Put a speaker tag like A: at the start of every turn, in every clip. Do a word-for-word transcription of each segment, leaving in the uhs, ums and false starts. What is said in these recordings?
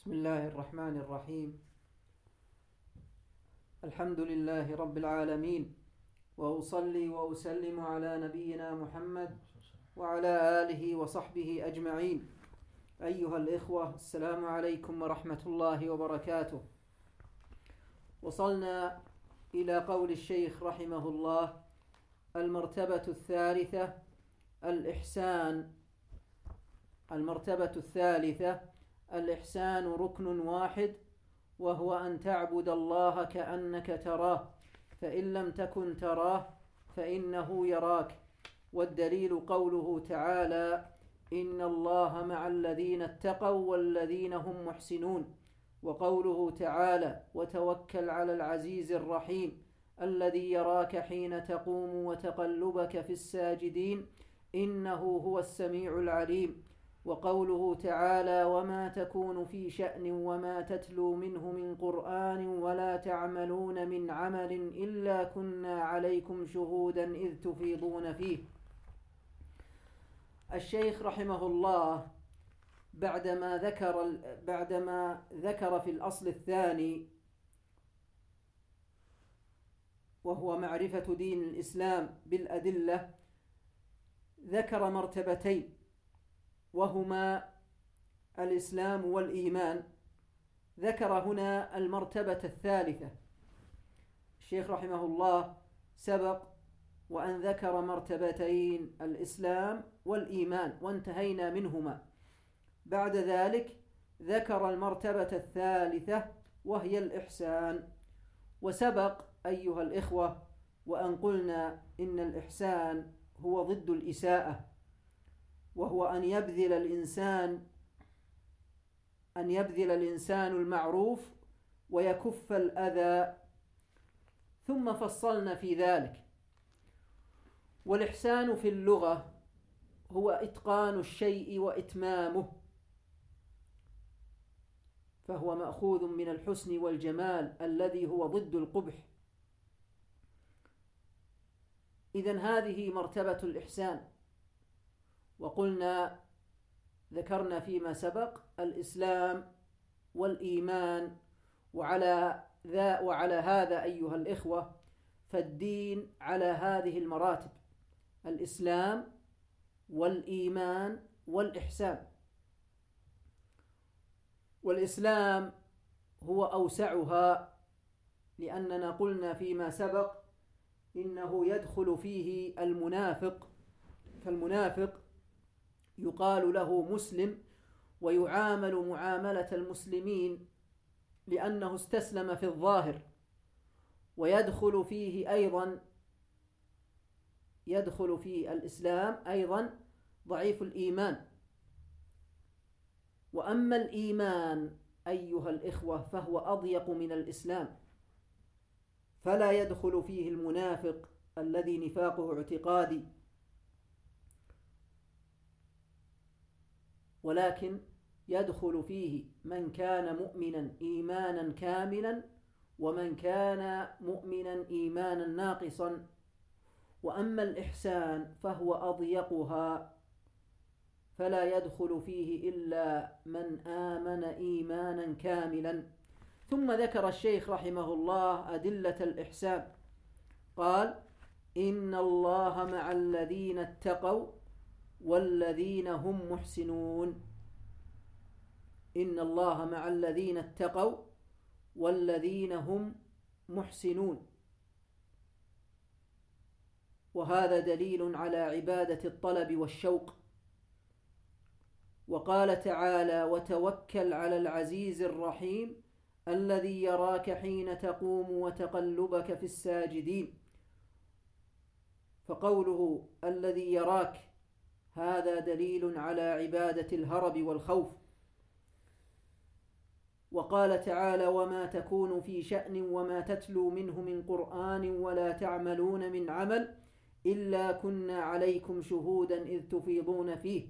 A: بسم الله الرحمن الرحيم. الحمد لله رب العالمين، وأصلي وأسلم على نبينا محمد وعلى آله وصحبه أجمعين. أيها الإخوة، السلام عليكم ورحمة الله وبركاته. وصلنا إلى قول الشيخ رحمه الله: المرتبة الثالثة الإحسان. المرتبة الثالثة الإحسان ركن واحد، وهو أن تعبد الله كأنك تراه، فإن لم تكن تراه فإنه يراك. والدليل قوله تعالى: إن الله مع الذين اتقوا والذين هم محسنون. وقوله تعالى: وتوكل على العزيز الرحيم الذي يراك حين تقوم وتقلبك في الساجدين إنه هو السميع العليم. وقوله تعالى: وما تكون في شأن وما تتلو منه من قرآن ولا تعملون من عمل إلا كنا عليكم شهودا إذ تفيضون فيه. الشيخ رحمه الله بعدما ذكر بعدما ذكر في الأصل الثاني، وهو معرفة دين الإسلام بالأدلة، ذكر مرتبتين، وهما الإسلام والإيمان. ذكر هنا المرتبة الثالثة. الشيخ رحمه الله سبق وأن ذكر مرتبتين: الإسلام والإيمان، وانتهينا منهما. بعد ذلك ذكر المرتبة الثالثة وهي الإحسان. وسبق أيها الإخوة وأن قلنا إن الإحسان هو ضد الإساءة، وهو أن يبذل الإنسان أن يبذل الإنسان المعروف ويكف الأذى، ثم فصلنا في ذلك. والإحسان في اللغة هو إتقان الشيء وإتمامه، فهو مأخوذ من الحسن والجمال الذي هو ضد القبح. إذن هذه مرتبة الإحسان. وقلنا ذكرنا فيما سبق الإسلام والإيمان، وعلى ذا وعلى هذا أيها الإخوة فالدين على هذه المراتب: الإسلام والإيمان والإحسان. والإسلام هو أوسعها، لأننا قلنا فيما سبق إنه يدخل فيه المنافق. فالمنافق يقال له مسلم ويعامل معاملة المسلمين لأنه استسلم في الظاهر. ويدخل فيه أيضا يدخل في الإسلام أيضا ضعيف الإيمان. وأما الإيمان أيها الإخوة فهو أضيق من الإسلام، فلا يدخل فيه المنافق الذي نفاقه اعتقادي، ولكن يدخل فيه من كان مؤمنا إيمانا كاملا، ومن كان مؤمنا إيمانا ناقصا. وأما الإحسان فهو أضيقها، فلا يدخل فيه إلا من آمن إيمانا كاملا. ثم ذكر الشيخ رحمه الله أدلة الإحسان. قال: إن الله مع الذين اتقوا والذين هم محسنون. إن الله مع الذين اتقوا والذين هم محسنون. وهذا دليل على عبادة الطلب والشوق. وقال تعالى: وتوكل على العزيز الرحيم الذي يراك حين تقوم وتقلبك في الساجدين. فقوله الذي يراك هذا دليل على عبادة الهرب والخوف. وقال تعالى: وما تكون في شأن وما تتلو منه من قرآن ولا تعملون من عمل إلا كنا عليكم شهودا إذ تفيضون فيه.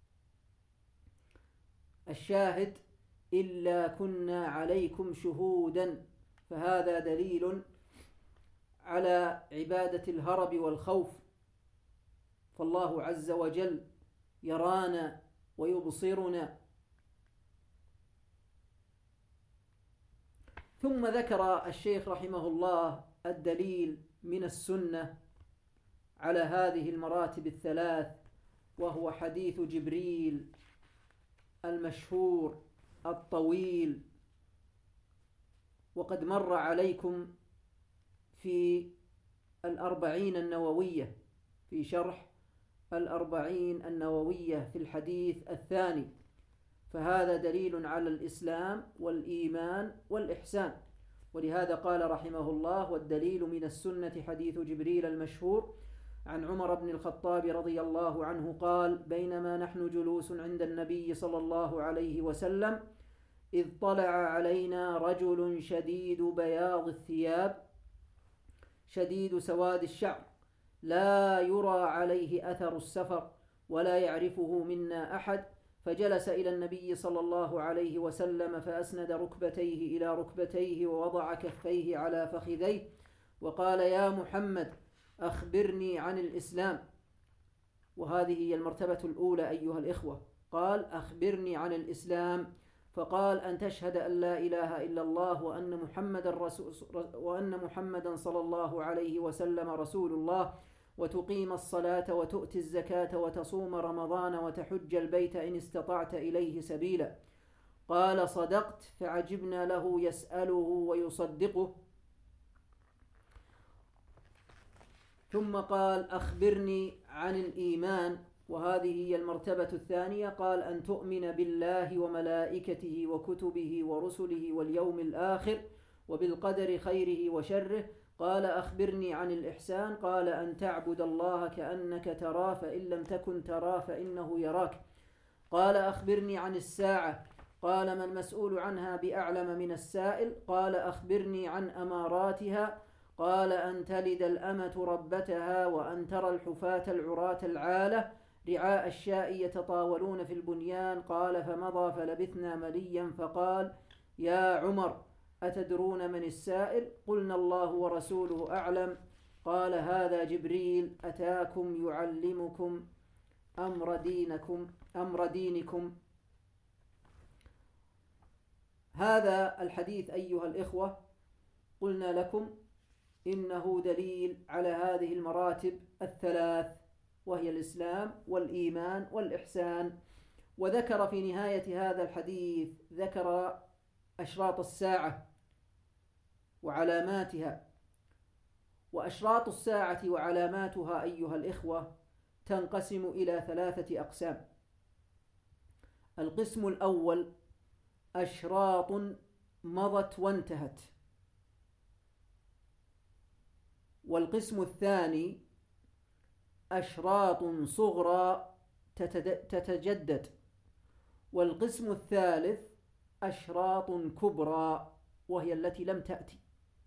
A: الشاهد: إلا كنا عليكم شهودا، فهذا دليل على عبادة الهرب والخوف. فالله عز وجل يرانا ويبصرنا، ثم ذكر الشيخ رحمه الله الدليل من السنة على هذه المراتب الثلاث، وهو حديث جبريل المشهور الطويل، وقد مر عليكم في الأربعين النووية، في شرح الأربعين النووية في الحديث الثاني. فهذا دليل على الإسلام والإيمان والإحسان، ولهذا قال رحمه الله: والدليل من السنة حديث جبريل المشهور عن عمر بن الخطاب رضي الله عنه قال: بينما نحن جلوس عند النبي صلى الله عليه وسلم إذ طلع علينا رجل شديد بياض الثياب شديد سواد الشعر لا يرى عليه أثر السفر ولا يعرفه منا أحد، فجلس إلى النبي صلى الله عليه وسلم فأسند ركبتيه إلى ركبتيه ووضع كفيه على فخذيه وقال: يا محمد أخبرني عن الإسلام. وهذه هي المرتبة الأولى أيها الإخوة. قال: أخبرني عن الإسلام. فقال: أن تشهد أن لا إله إلا الله وأن محمدا رسول وأن محمدا صلى الله عليه وسلم رسول الله، وتقيم الصلاة وتؤتي الزكاة وتصوم رمضان وتحج البيت إن استطعت إليه سبيلا. قال: صدقت. فعجبنا له يسأله ويصدقه. ثم قال: أخبرني عن الإيمان، وهذه هي المرتبة الثانية. قال: أن تؤمن بالله وملائكته وكتبه ورسله واليوم الآخر وبالقدر خيره وشره. قال: أخبرني عن الإحسان. قال: أن تعبد الله كأنك تراه فإن لم تكن تراه فإنه يراك. قال: أخبرني عن الساعة. قال: ما المسؤول عنها بأعلم من السائل. قال: أخبرني عن أماراتها. قال: أن تلد الأمة ربتها وأن ترى الحفاة العراة العالة رعاء الشاء يتطاولون في البنيان. قال: فمضى فلبثنا مليا فقال: يا عمر أتدرون من السائل؟ قلنا: الله ورسوله أعلم. قال: هذا جبريل أتاكم يعلمكم أمر دينكم أمر دينكم. هذا الحديث أيها الإخوة قلنا لكم إنه دليل على هذه المراتب الثلاث، وهي الإسلام والإيمان والإحسان. وذكر في نهاية هذا الحديث ذكر أشراط الساعة وعلاماتها. وأشراط الساعة وعلاماتها أيها الإخوة تنقسم إلى ثلاثة أقسام. القسم الأول أشراط مضت وانتهت، والقسم الثاني أشراط صغرى تتجدد، والقسم الثالث أشراط كبرى وهي التي لم تأتي.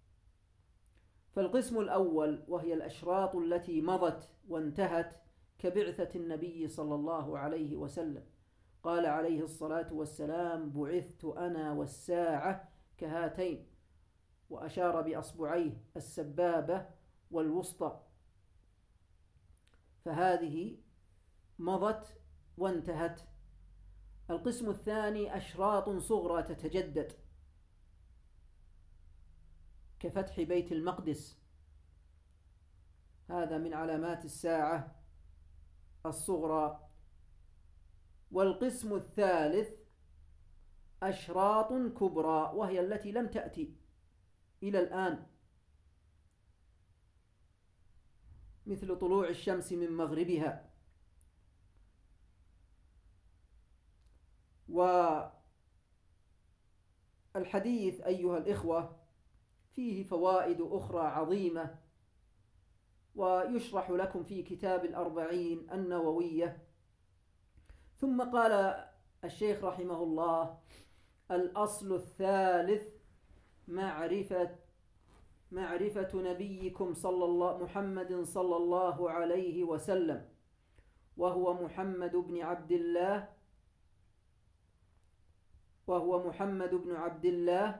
A: فالقسم الأول وهي الأشراط التي مضت وانتهت كبعثة النبي صلى الله عليه وسلم. قال عليه الصلاة والسلام: بعثت أنا والساعة كهاتين، وأشار بأصبعيه السبابة والوسطى. فهذه مضت وانتهت. القسم الثاني أشراط صغرى تتجدد كفتح بيت المقدس، هذا من علامات الساعة الصغرى. والقسم الثالث أشراط كبرى وهي التي لم تأتي إلى الآن، مثل طلوع الشمس من مغربها. والحديث أيها الإخوة فيه فوائد أخرى عظيمة، ويشرح لكم في كتاب الأربعين النووية. ثم قال الشيخ رحمه الله: الأصل الثالث معرفة معرفة نبيكم صلى الله محمد صلى الله عليه وسلم، وهو محمد بن عبد الله وهو محمد بن عبد الله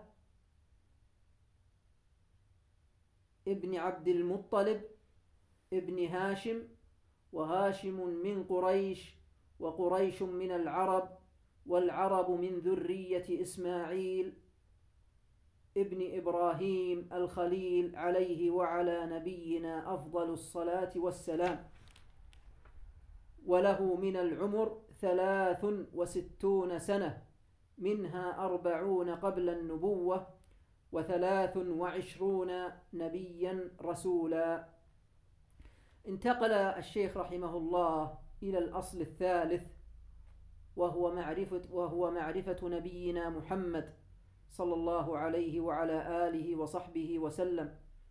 A: ابن عبد المطلب ابن هاشم، وهاشم من قريش، وقريش من العرب، والعرب من ذرية إسماعيل ابن إبراهيم الخليل عليه وعلى نبينا أفضل الصلاة والسلام، وله من العمر ثلاث وستون سنة، منها أربعون قبل النبوة وثلاث وعشرون نبيا رسولا. انتقل الشيخ رحمه الله إلى الأصل الثالث، وهو معرفة, وهو معرفة نبينا محمد صلى الله عليه وعلى آله وصحبه وسلم.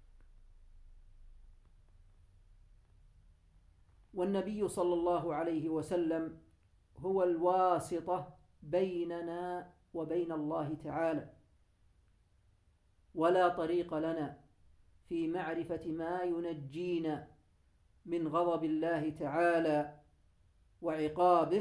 A: والنبي صلى الله عليه وسلم هو الواسطة بيننا وبين الله تعالى، ولا طريق لنا في معرفة ما ينجينا من غضب الله تعالى وعقابه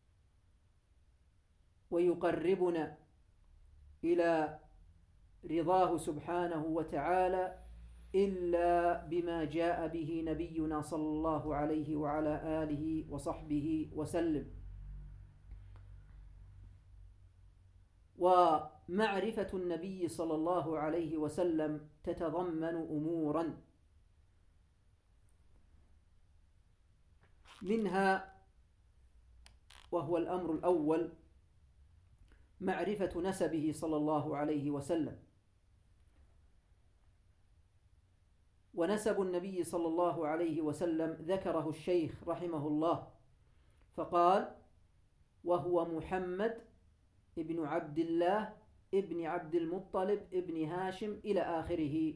A: ويقربنا إلى رضاه سبحانه وتعالى إلا بما جاء به نبينا صلى الله عليه وعلى آله وصحبه وسلم. ومعرفة النبي صلى الله عليه وسلم تتضمن أمورا، منها وهو الأمر الأول معرفة نسبه صلى الله عليه وسلم. ونسب النبي صلى الله عليه وسلم ذكره الشيخ رحمه الله فقال: وهو محمد ابن عبد الله ابن عبد المطلب ابن هاشم إلى آخره.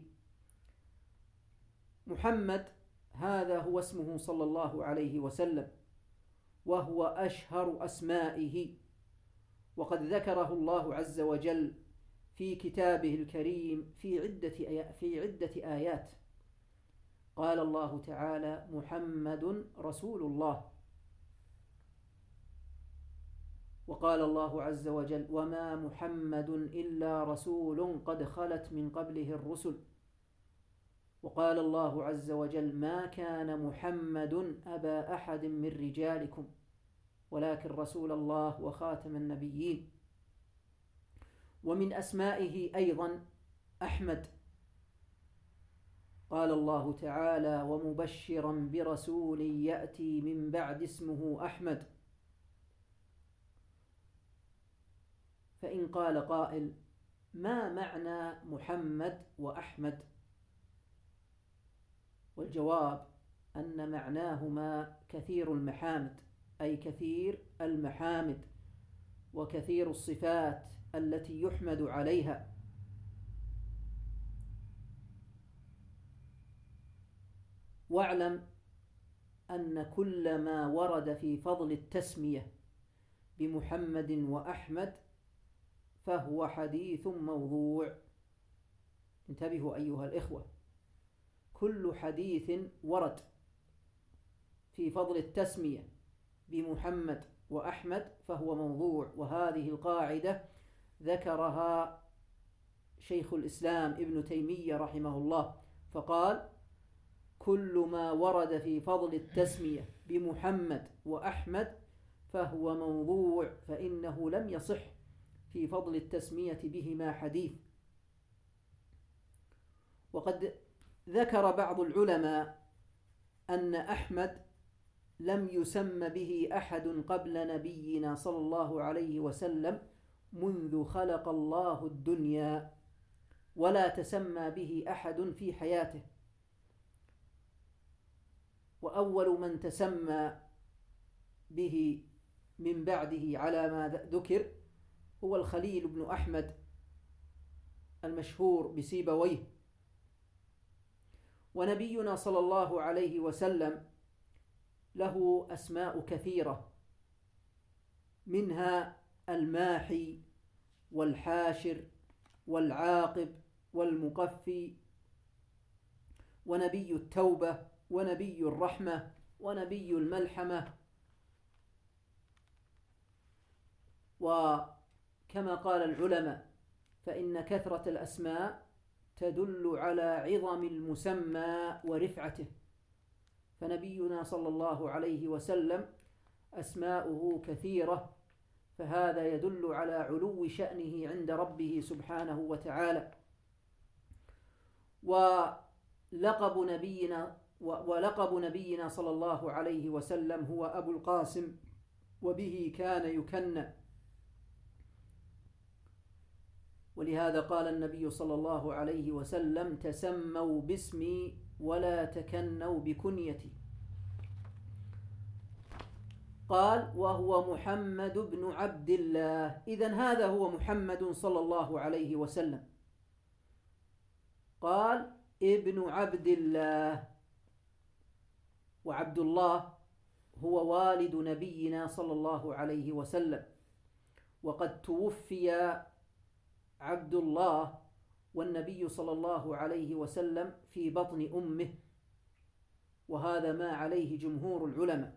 A: محمد هذا هو اسمه صلى الله عليه وسلم، وهو أشهر أسمائه، وقد ذكره الله عز وجل في كتابه الكريم في عدة في عدة آيات. قال الله تعالى: محمد رسول الله. وقال الله عز وجل: وما محمد إلا رسول قد خلت من قبله الرسل. وقال الله عز وجل: ما كان محمد أبا أحد من رجالكم ولكن رسول الله وخاتم النبيين. ومن أسمائه أيضا أحمد. قال الله تعالى: ومبشرا برسول يأتي من بعد اسمه أحمد. فإن قال قائل: ما معنى محمد وأحمد؟ والجواب أن معناهما كثير المحامد، أي كثير المحامد وكثير الصفات التي يحمد عليها. واعلم أن كل ما ورد في فضل التسمية بمحمد وأحمد فهو حديث موضوع. انتبهوا أيها الإخوة، كل حديث ورد في فضل التسمية بمحمد وأحمد فهو موضوع. وهذه القاعدة ذكرها شيخ الإسلام ابن تيمية رحمه الله فقال: كل ما ورد في فضل التسمية بمحمد وأحمد فهو موضوع، فإنه لم يصح في فضل التسمية بهما حديث. وقد ذكر بعض العلماء أن أحمد لم يسم به أحد قبل نبينا صلى الله عليه وسلم منذ خلق الله الدنيا، ولا تسمى به أحد في حياته. وأول من تسمى به من بعده على ما ذكر هو الخليل بن أحمد المشهور بسيبويه. ونبينا صلى الله عليه وسلم له أسماء كثيرة، منها الماحي والحاشر والعاقب والمقفي ونبي التوبة ونبي الرحمة ونبي الملحمة. وكما قال العلماء: فإن كثرة الأسماء تدل على عظم المسمى ورفعته. فنبينا صلى الله عليه وسلم أسماؤه كثيرة، فهذا يدل على علو شأنه عند ربه سبحانه وتعالى. ولقب نبينا ولقب نبينا صلى الله عليه وسلم هو أبو القاسم، وبه كان يكنى، ولهذا قال النبي صلى الله عليه وسلم: تسموا باسمي ولا تكنوا بكنيتي. قال: وهو محمد بن عبد الله. إذن هذا هو محمد صلى الله عليه وسلم. قال: ابن عبد الله. وعبد الله هو والد نبينا صلى الله عليه وسلم، وقد توفي عبد الله والنبي صلى الله عليه وسلم في بطن أمه، وهذا ما عليه جمهور العلماء.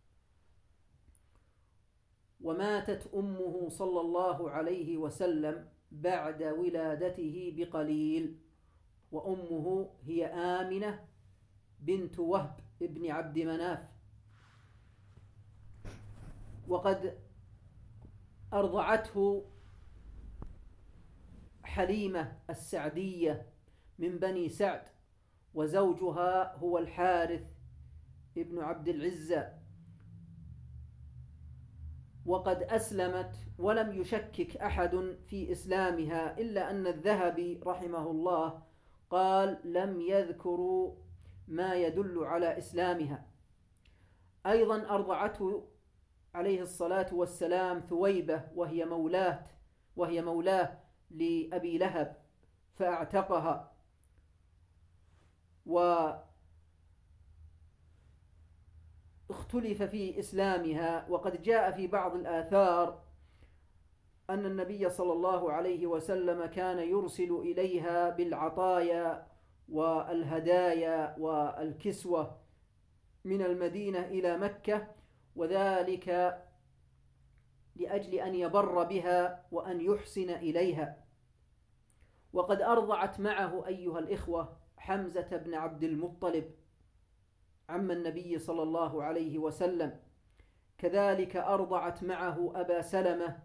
A: وماتت أمه صلى الله عليه وسلم بعد ولادته بقليل، وأمه هي آمنة بنت وهب ابن عبد مناف، وقد أرضعته حليمة السعدية من بني سعد، وزوجها هو الحارث ابن عبد العزة، وقد أسلمت ولم يشكك أحد في إسلامها، إلا أن الذهبي رحمه الله قال: لم يذكروا ما يدل على إسلامها. أيضا أرضعته عليه الصلاة والسلام ثويبة، وهي مولاه وهي مولاه لأبي لهب، فاعتقها. واختلف في إسلامها، وقد جاء في بعض الآثار أن النبي صلى الله عليه وسلم كان يرسل إليها بالعطايا والهدايا والكسوة من المدينة إلى مكة، وذلك لأجل أن يبر بها وأن يحسن إليها. وقد أرضعت معه أيها الإخوة حمزة بن عبد المطلب عم النبي صلى الله عليه وسلم، كذلك أرضعت معه أبا سلمة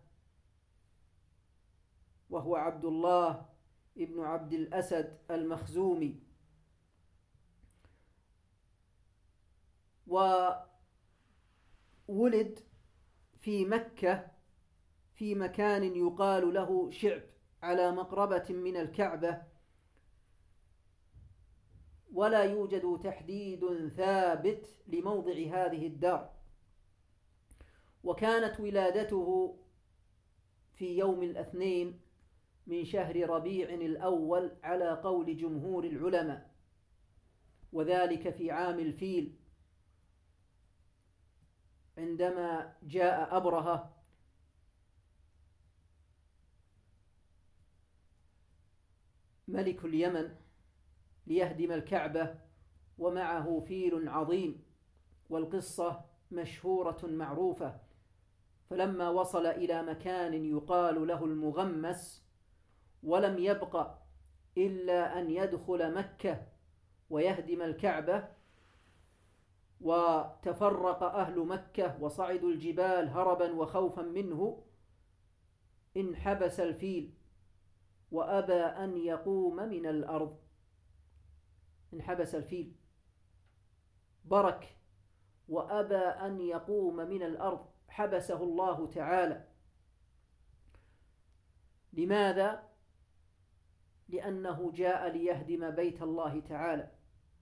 A: وهو عبد الله ابن عبد الأسد المخزومي. وولد في مكة في مكان يقال له شعب على مقربة من الكعبة، ولا يوجد تحديد ثابت لموضع هذه الدار. وكانت ولادته في يوم الاثنين من شهر ربيع الأول على قول جمهور العلماء، وذلك في عام الفيل، عندما جاء أبرهة ملك اليمن ليهدم الكعبة، ومعه فيل عظيم، والقصة مشهورة معروفة. فلما وصل إلى مكان يقال له المغمس، ولم يبق إلا أن يدخل مكة ويهدم الكعبة، وتفرق أهل مكة وصعدوا الجبال هربا وخوفا منه، انحبس الفيل وأبى أن يقوم من الأرض. انحبس الفيل برك وأبى أن يقوم من الأرض، حبسه الله تعالى. لماذا؟ لأنه جاء ليهدم بيت الله تعالى،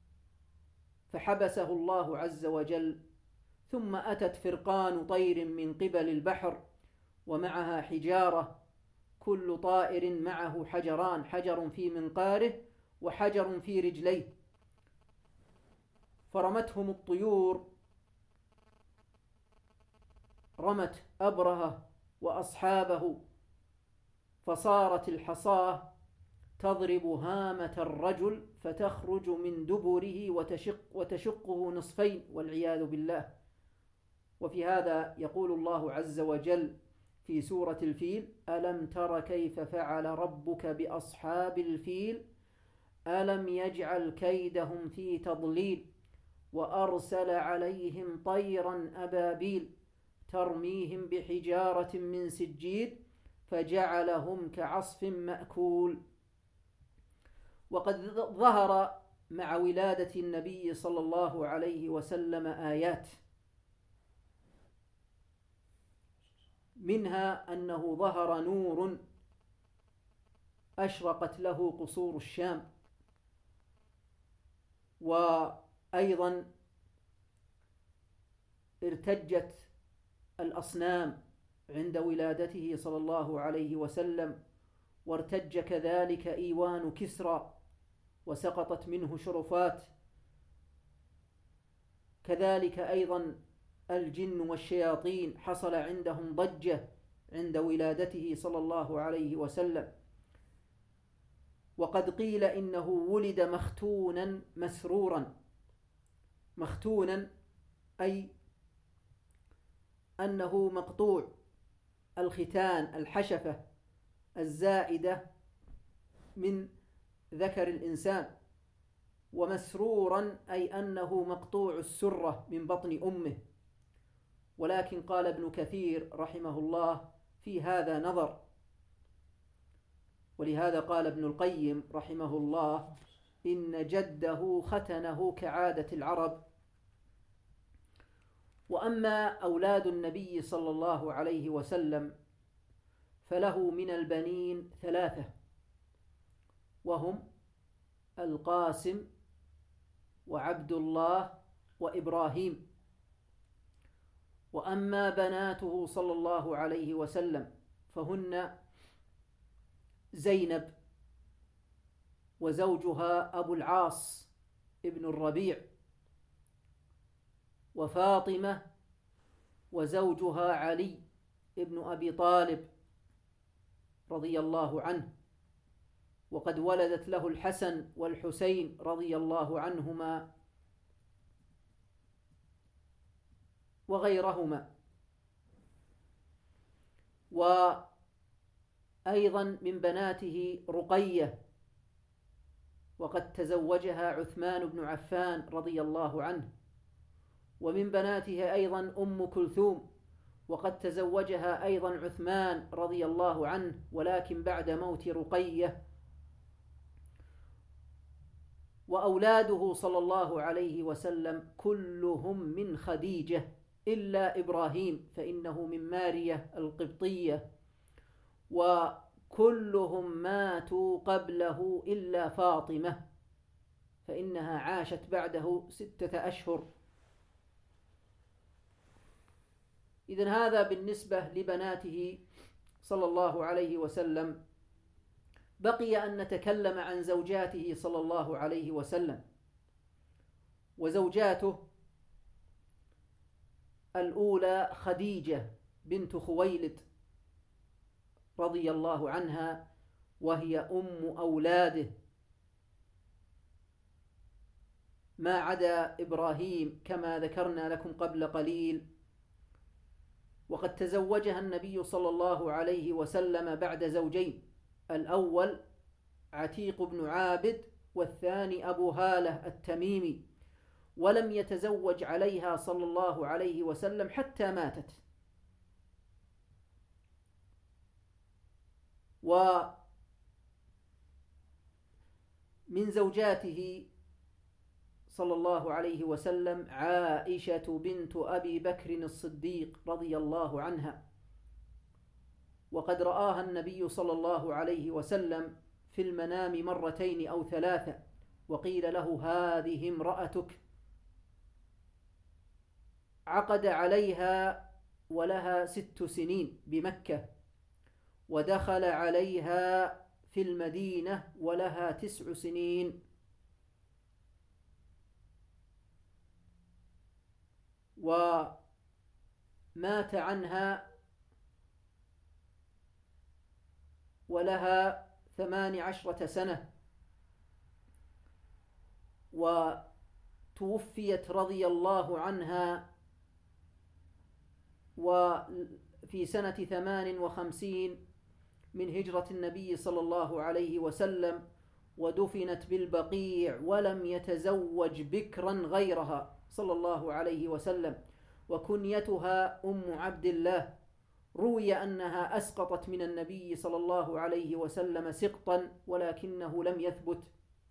A: فحبسه الله عز وجل. ثم أتت فرقان طير من قبل البحر ومعها حجارة، كل طائر معه حجران، حجر في منقاره وحجر في رجليه، فرمتهم الطيور، رمت أبرهة وأصحابه، فصارت الحصاة تضرب هامة الرجل فتخرج من دبره وتشق وتشقه نصفين والعياذ بالله. وفي هذا يقول الله عز وجل في سورة الفيل: ألم تر كيف فعل ربك بأصحاب الفيل ألم يجعل كيدهم في تضليل وأرسل عليهم طيرا أبابيل ترميهم بحجارة من سجيل فجعلهم كعصف مأكول. وقد ظهر مع ولادة النبي صلى الله عليه وسلم آيات، منها أنه ظهر نور أشرقت له قصور الشام، وأيضا ارتجت الأصنام عند ولادته صلى الله عليه وسلم، وارتج كذلك إيوان كسرى وسقطت منه شرفات، كذلك أيضا الجن والشياطين حصل عندهم ضجة عند ولادته صلى الله عليه وسلم. وقد قيل إنه ولد مختونا مسرورا. مختونا أي أنه مقطوع الختان، الحشفة الزائدة من ذكر الإنسان، ومسرورا أي أنه مقطوع السرة من بطن أمه. ولكن قال ابن كثير رحمه الله في هذا نظر، ولهذا قال ابن القيم رحمه الله إن جده ختنه كعادة العرب. وأما أولاد النبي صلى الله عليه وسلم فله من البنين ثلاثة، وهم القاسم وعبد الله وإبراهيم. وأما بناته صلى الله عليه وسلم فهن زينب وزوجها أبو العاص ابن الربيع، وفاطمة وزوجها علي ابن أبي طالب رضي الله عنه، وقد ولدت له الحسن والحسين رضي الله عنهما وغيرهما. وأيضا من بناته رقية، وقد تزوجها عثمان بن عفان رضي الله عنه. ومن بناته أيضا أم كلثوم، وقد تزوجها أيضا عثمان رضي الله عنه، ولكن بعد موت رقية. وأولاده صلى الله عليه وسلم كلهم من خديجة إلا إبراهيم فإنه من مارية القبطية، وكلهم ماتوا قبله إلا فاطمة فإنها عاشت بعده ستة أشهر. إذن هذا بالنسبة لبناته صلى الله عليه وسلم. بقي أن نتكلم عن زوجاته صلى الله عليه وسلم. وزوجاته الأولى خديجة بنت خويلد رضي الله عنها، وهي أم أولاده ما عدا إبراهيم كما ذكرنا لكم قبل قليل. وقد تزوجها النبي صلى الله عليه وسلم بعد زوجين، الأول عتيق بن عابد والثاني أبو هالة التميمي، ولم يتزوج عليها صلى الله عليه وسلم حتى ماتت. ومن زوجاته صلى الله عليه وسلم عائشة بنت أبي بكر الصديق رضي الله عنها، وقد رآها النبي صلى الله عليه وسلم في المنام مرتين أو ثلاثة، وقيل له هذه امرأتك. عقد عليها ولها ست سنين بمكة، ودخل عليها في المدينة ولها تسع سنين. ومات عنها ولها ثمان عشرة سنة، وتوفيت رضي الله عنها وفي سنة ثمان وخمسين من هجرة النبي صلى الله عليه وسلم، ودفنت بالبقيع، ولم يتزوج بكرا غيرها صلى الله عليه وسلم، وكنيتها أم عبد الله. روي أنها أسقطت من النبي صلى الله عليه وسلم سقطا، ولكنه لم يثبت.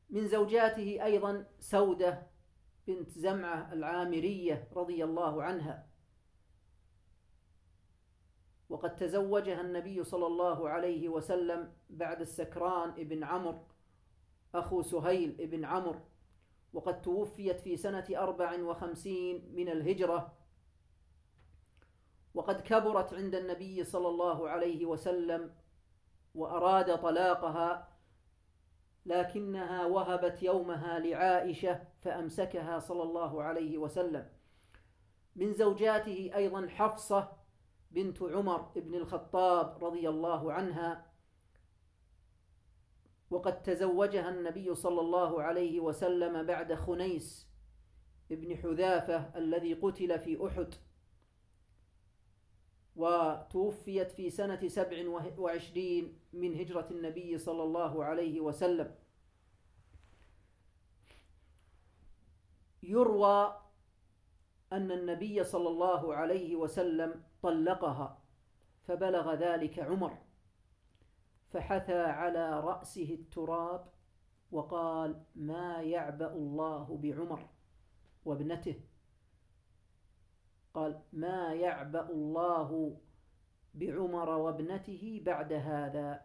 A: من زوجاته أيضا سودة بنت زمعة العامرية رضي الله عنها، وقد تزوجها النبي صلى الله عليه وسلم بعد السكران ابن عمرو أخو سهيل ابن عمرو، وقد توفيت في سنة أربع وخمسين من الهجرة، وقد كبرت عند النبي صلى الله عليه وسلم وأراد طلاقها، لكنها وهبت يومها لعائشة فأمسكها صلى الله عليه وسلم. من زوجاته أيضا حفصة بنت عمر بن الخطاب رضي الله عنها، وقد تزوجها النبي صلى الله عليه وسلم بعد خنيس ابن حذافة الذي قتل في أحد، وتوفيت في سنة سبع وعشرين من هجرة النبي صلى الله عليه وسلم. يروى أن النبي صلى الله عليه وسلم طلقها، فبلغ ذلك عمر فحثى على رأسه التراب وقال: ما يعبأ الله بعمر وابنته، قال: ما يعبأ الله بعمر وابنته بعد هذا.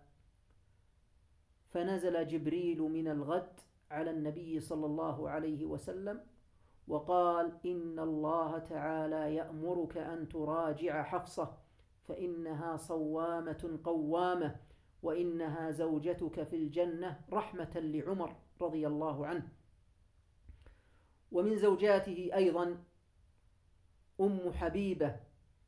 A: فنزل جبريل من الغد على النبي صلى الله عليه وسلم وقال: إن الله تعالى يأمرك أن تراجع حفصة فإنها صوامة قوامة، وإنها زوجتك في الجنة رحمة لعمر رضي الله عنه. ومن زوجاته أيضا أم حبيبة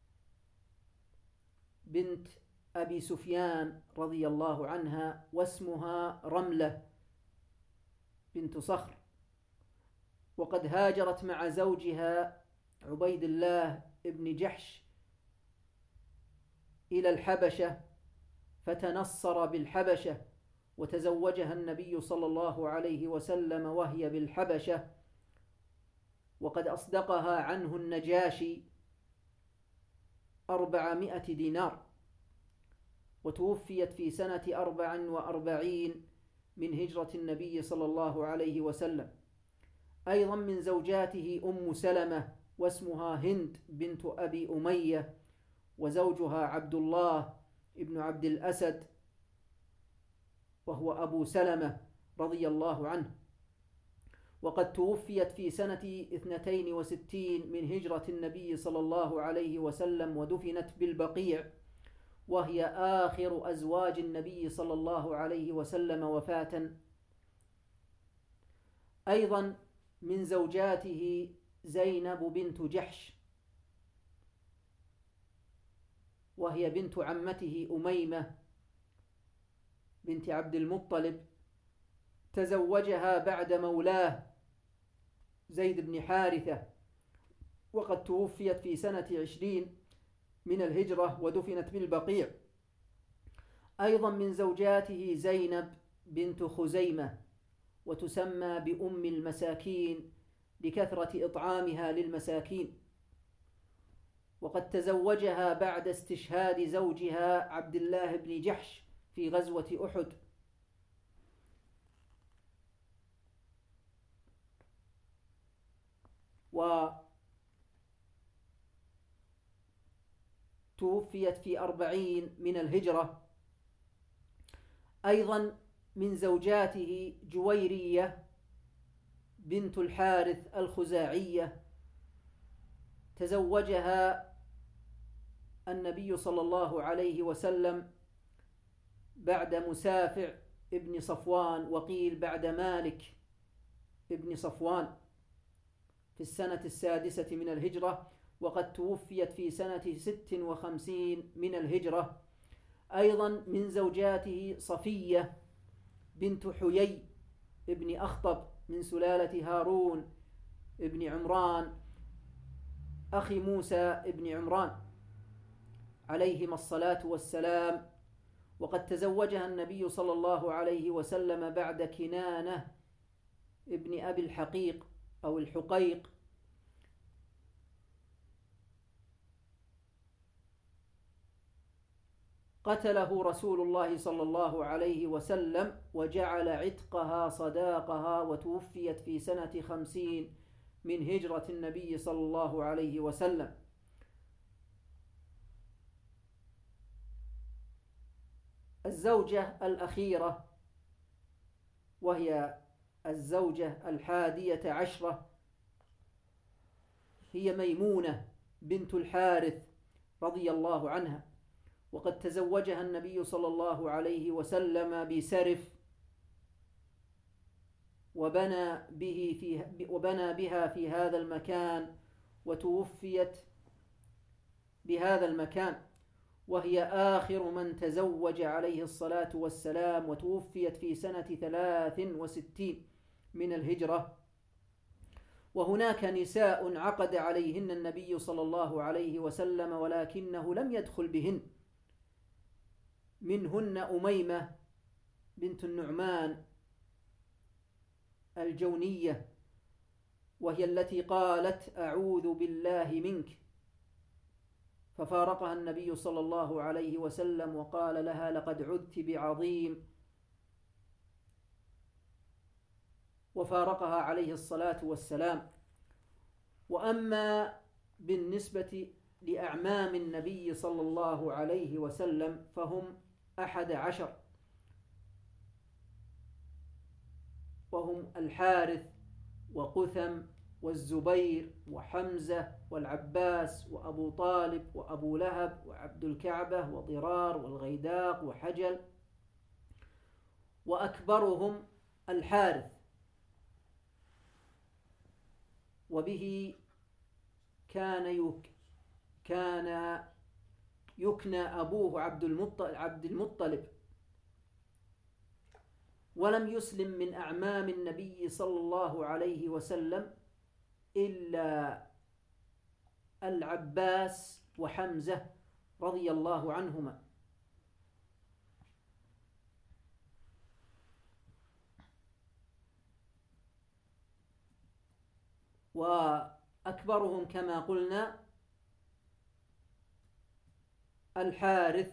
A: بنت أبي سفيان رضي الله عنها، واسمها رملة بنت صخر، وقد هاجرت مع زوجها عبيد الله بن جحش إلى الحبشة فتنصر بالحبشة، وتزوجها النبي صلى الله عليه وسلم وهي بالحبشة، وقد أصدقها عنه النجاشي أربعمائة دينار، وتوفيت في سنة أربع وأربعين من هجرة النبي صلى الله عليه وسلم. أيضا من زوجاته أم سلمة، واسمها هند بنت أبي أمية، وزوجها عبد الله ابن عبد الأسد وهو أبو سلمة رضي الله عنه، وقد توفيت في سنة اثنتين وستين من هجرة النبي صلى الله عليه وسلم، ودفنت بالبقيع، وهي آخر أزواج النبي صلى الله عليه وسلم وفاة. أيضا من زوجاته زينب بنت جحش، وهي بنت عمته أميمة بنت عبد المطلب، تزوجها بعد مولاه زيد بن حارثة، وقد توفيت في سنة عشرين من الهجرة ودفنت بالبقيع. أيضا من زوجاته زينب بنت خزيمة، وتسمى بأم المساكين لكثرة إطعامها للمساكين، وقد تزوجها بعد استشهاد زوجها عبد الله بن جحش في غزوة أحد. وتوفيت في أربعين من الهجرة. أيضا من زوجاته جويرية بنت الحارث الخزاعية، تزوجها النبي صلى الله عليه وسلم بعد مسافع ابن صفوان، وقيل بعد مالك ابن صفوان، في السنة السادسة من الهجرة، وقد توفيت في سنة ست وخمسين من الهجرة. أيضا من زوجاته صفية بنت حيي ابن أخطب من سلالة هارون ابن عمران أخي موسى ابن عمران عليهما الصلاة والسلام، وقد تزوجها النبي صلى الله عليه وسلم بعد كنانة ابن أبي الحقيق أو الحقيق، قتله رسول الله صلى الله عليه وسلم وجعل عتقها صداقها، وتوفيت في سنة خمسين من هجرة النبي صلى الله عليه وسلم. الزوجة الأخيرة وهي الزوجة الحادية عشرة هي ميمونة بنت الحارث رضي الله عنها، وقد تزوجها النبي صلى الله عليه وسلم بسرف، وبنى به في وبنى بها في هذا المكان، وتوفيت بهذا المكان، وهي آخر من تزوج عليه الصلاة والسلام، وتوفيت في سنة ثلاث وستين من الهجرة. وهناك نساء عقد عليهن النبي صلى الله عليه وسلم ولكنه لم يدخل بهن، منهن أميمة بنت النعمان الجونية، وهي التي قالت أعوذ بالله منك، ففارقها النبي صلى الله عليه وسلم وقال لها لقد عذت بعظيم، وفارقها عليه الصلاة والسلام. وأما بالنسبة لأعمام النبي صلى الله عليه وسلم فهم أحد عشر، وهم الحارث وقثم والزبير وحمزة والعباس وأبو طالب وأبو لهب وعبد الكعبة وضرار والغيداق وحجل، وأكبرهم الحارث، وبه كان يك كان يكنى أبوه عبد المطلب, عبد المطلب ولم يسلم من أعمام النبي صلى الله عليه وسلم إلا العباس وحمزة رضي الله عنهما. وأكبرهم كما قلنا الحارث،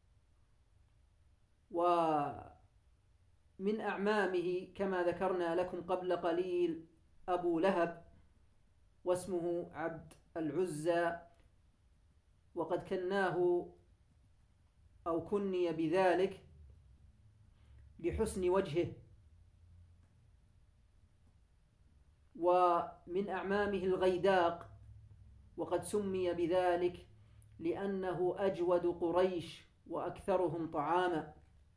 A: ومن أعمامه كما ذكرنا لكم قبل قليل أبو لهب، واسمه عبد العزى، وقد كناه أو كني بذلك لحسن وجهه. ومن أعمامه الغيداق، وقد سمي بذلك لأنه أجود قريش وأكثرهم طعاما.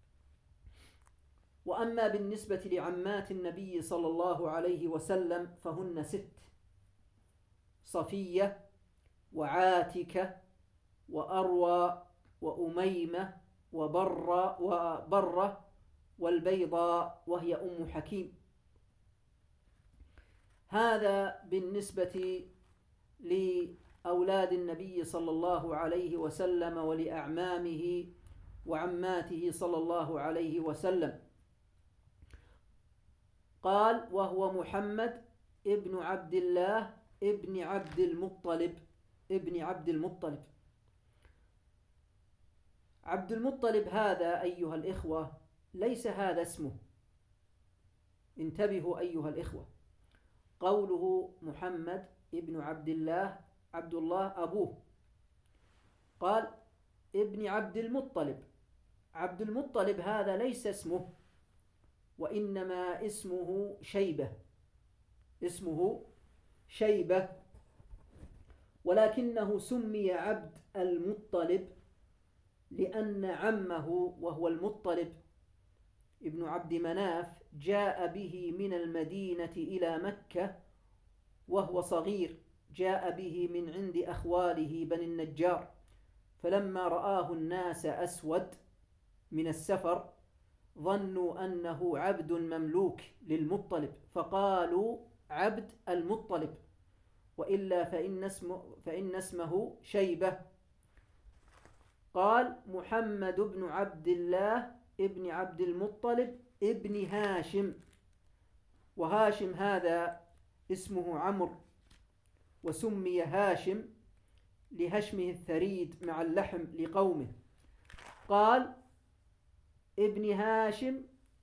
A: وأما بالنسبة لعمات النبي صلى الله عليه وسلم فهن ست: صفية وعاتكة وأروى وأميمة وبرة وبرة والبيضاء وهي أم حكيم. هذا بالنسبة لأولاد النبي صلى الله عليه وسلم ولأعمامه وعماته صلى الله عليه وسلم. قال: وهو محمد ابن عبد الله ابن عبد المطلب ابن عبد المطلب. عبد المطلب هذا أيها الإخوة ليس هذا اسمه، انتبهوا أيها الإخوة. قوله محمد ابن عبد الله، عبد الله أبوه، قال ابن عبد المطلب. عبد المطلب هذا ليس اسمه، وإنما اسمه شيبة، اسمه شيبة، ولكنه سمي عبد المطلب لأن عمه وهو المطلب ابن عبد مناف جاء به من المدينة إلى مكة وهو صغير، جاء به من عند أخواله بني النجار، فلما رآه الناس أسود من السفر ظنوا أنه عبد مملوك للمطلب، فقالوا عبد المطلب، وإلا فإن اسمه, فإن اسمه شيبة. قال: محمد بن عبد الله ابن عبد المطلب ابن هاشم. وهاشم هذا اسمه عمرو، وسمي هاشم لهشمه الثريد مع اللحم لقومه. قال ابن هاشم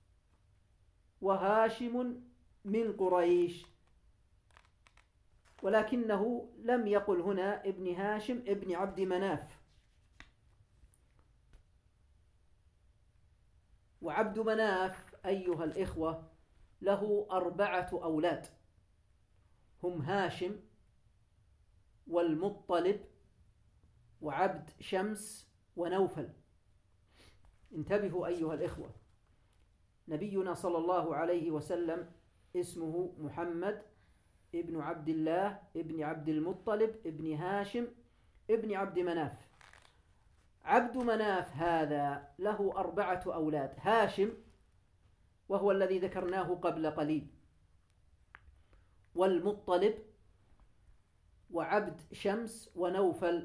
A: وهاشم من قريش، ولكنه لم يقل هنا ابن هاشم ابن عبد مناف. وعبد مناف أيها الإخوة له أربعة أولاد، هم هاشم والمطلب وعبد شمس ونوفل. انتبهوا أيها الإخوة، نبينا صلى الله عليه وسلم اسمه محمد ابن عبد الله ابن عبد المطلب ابن هاشم ابن عبد مناف. عبد مناف هذا له أربعة أولاد: هاشم وهو الذي ذكرناه قبل قليل، والمطلب وعبد شمس ونوفل.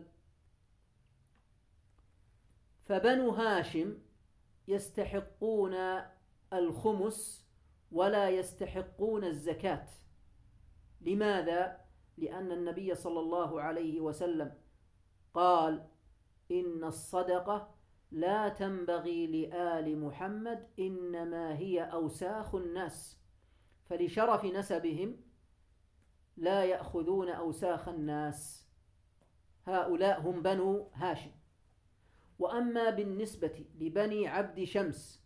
A: فبنو هاشم يستحقون الخمس ولا يستحقون الزكاة. لماذا؟ لأن النبي صلى الله عليه وسلم قال إن الصدقة لا تنبغي لآل محمد إنما هي أوساخ الناس، فلشرف نسبهم لا يأخذون أوساخ الناس. هؤلاء هم بنو هاشم. وأما بالنسبة لبني عبد شمس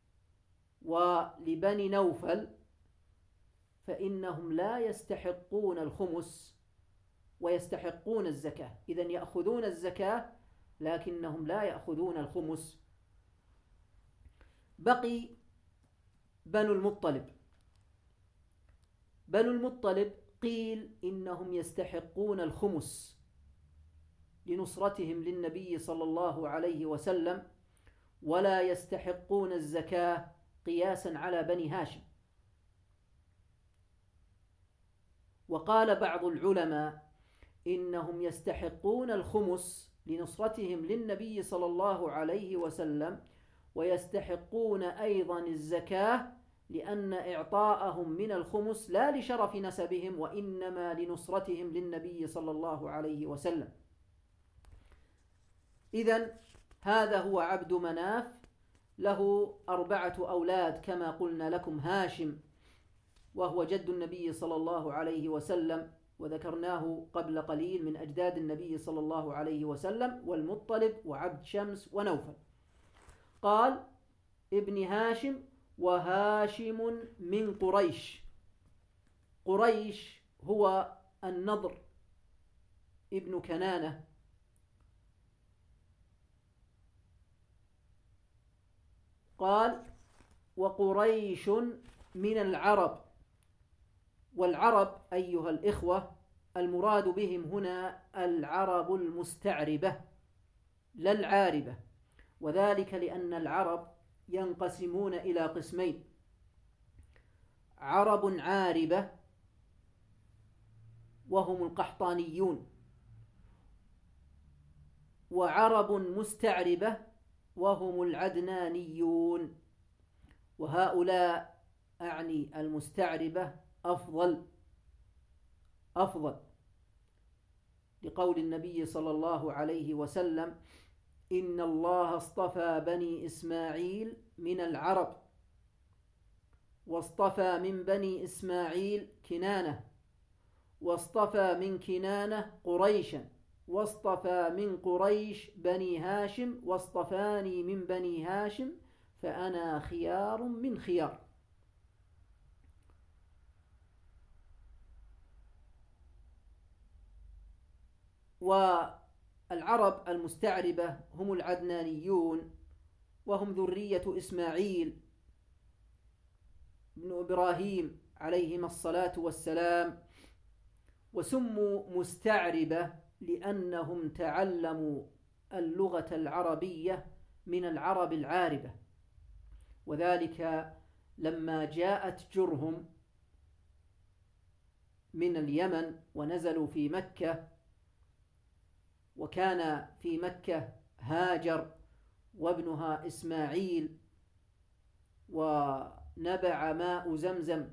A: ولبني نوفل فإنهم لا يستحقون الخمس ويستحقون الزكاة، إذن يأخذون الزكاة لكنهم لا يأخذون الخمس. بقي بنو المطلب. بنو المطلب قيل إنهم يستحقون الخمس لنصرتهم للنبي صلى الله عليه وسلم، ولا يستحقون الزكاة قياسا على بني هاشم. وقال بعض العلماء إنهم يستحقون الخمس لنصرتهم للنبي صلى الله عليه وسلم، ويستحقون أيضا الزكاة لأن إعطاءهم من الخمس لا لشرف نسبهم وإنما لنصرتهم للنبي صلى الله عليه وسلم. إذن هذا هو عبد مناف، له أربعة أولاد كما قلنا لكم: هاشم وهو جد النبي صلى الله عليه وسلم وذكرناه قبل قليل من أجداد النبي صلى الله عليه وسلم، والمطلب وعبد شمس ونوفل. قال ابن هاشم وهاشم من قريش. قريش هو النضر ابن كنانة، قال وقريش من العرب. والعرب أيها الإخوة المراد بهم هنا العرب المستعربة لا العاربة، وذلك لأن العرب ينقسمون إلى قسمين: عرب عاربة وهم القحطانيون، وعرب مستعربة وهم العدنانيون. وهؤلاء أعني المستعربة أفضل أفضل لقول النبي صلى الله عليه وسلم: إن الله اصطفى بني إسماعيل من العرب، واصطفى من بني إسماعيل كنانة، واصطفى من كنانة قريشا، واصطفى من قريش بني هاشم، واصطفاني من بني هاشم فأنا خيار من خيار. والعرب المستعربة هم العدنانيون، وهم ذرية إسماعيل بن إبراهيم عليهما الصلاة والسلام، وسموا مستعربة لأنهم تعلموا اللغة العربية من العرب العاربة. وذلك لما جاءت جرهم من اليمن ونزلوا في مكة، وكان في مكة هاجر وابنها إسماعيل، ونبع ماء زمزم،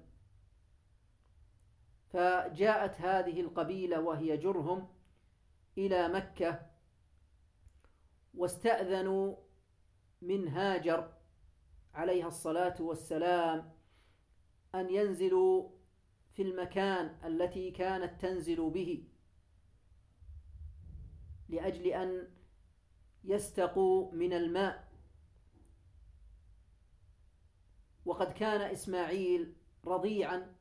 A: فجاءت هذه القبيلة وهي جرهم إلى مكة، واستأذنوا من هاجر عليها الصلاة والسلام أن ينزلوا في المكان التي كانت تنزل به لأجل أن يستقوا من الماء. وقد كان إسماعيل رضيعا،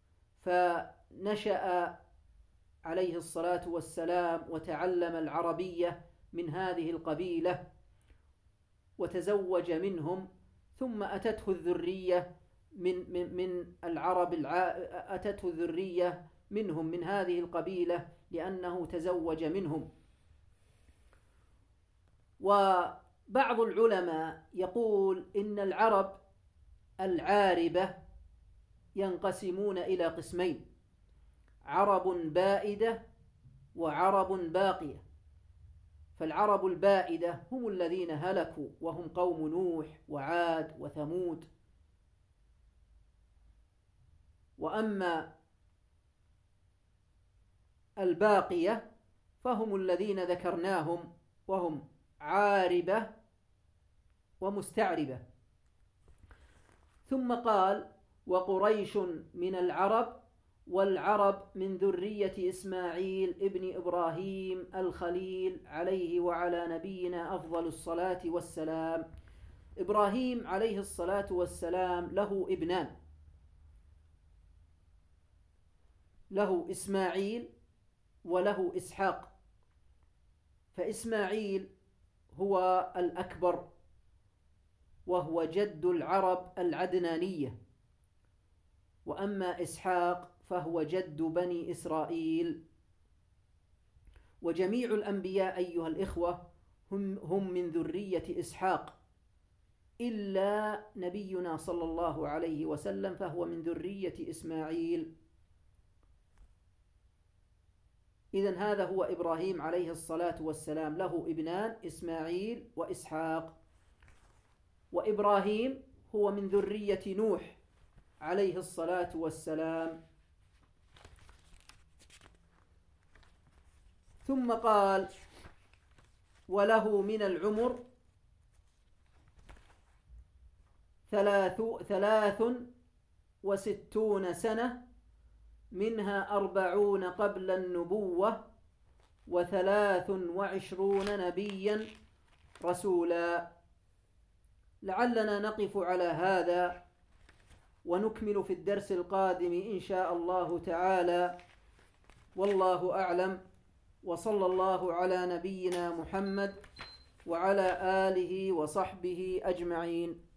A: فنشأ عليه الصلاة والسلام وتعلم العربية من هذه القبيلة وتزوج منهم، ثم أتته الذرية من من من العرب الع... أتته الذرية منهم من هذه القبيلة لأنه تزوج منهم. وبعض العلماء يقول إن العرب العاربة ينقسمون إلى قسمين: عرب بائدة وعرب باقية. فالعرب البائدة هم الذين هلكوا، وهم قوم نوح وعاد وثمود. وأما الباقية فهم الذين ذكرناهم، وهم عاربة ومستعربة. ثم قال: وقريش من العرب، والعرب من ذرية إسماعيل ابن إبراهيم الخليل عليه وعلى نبينا أفضل الصلاة والسلام. إبراهيم عليه الصلاة والسلام له ابنان، له إسماعيل وله إسحاق. فإسماعيل هو الأكبر، وهو جد العرب العدنانية. وأما إسحاق فهو جد بني إسرائيل. وجميع الأنبياء أيها الإخوة هم, هم من ذرية إسحاق، إلا نبينا صلى الله عليه وسلم فهو من ذرية إسماعيل. إذن هذا هو إبراهيم عليه الصلاة والسلام، له ابنان إسماعيل وإسحاق. وإبراهيم هو من ذرية نوح عليه الصلاة والسلام. ثم قال: وله من العمر ثلاث, ثلاث وستون سنة، منها أربعون قبل النبوة، وثلاث وعشرون نبيا رسولا. لعلنا نقف على هذا ونكمل في الدرس القادم إن شاء الله تعالى، والله أعلم. وصلى الله على نبينا محمد وعلى آله وصحبه أجمعين.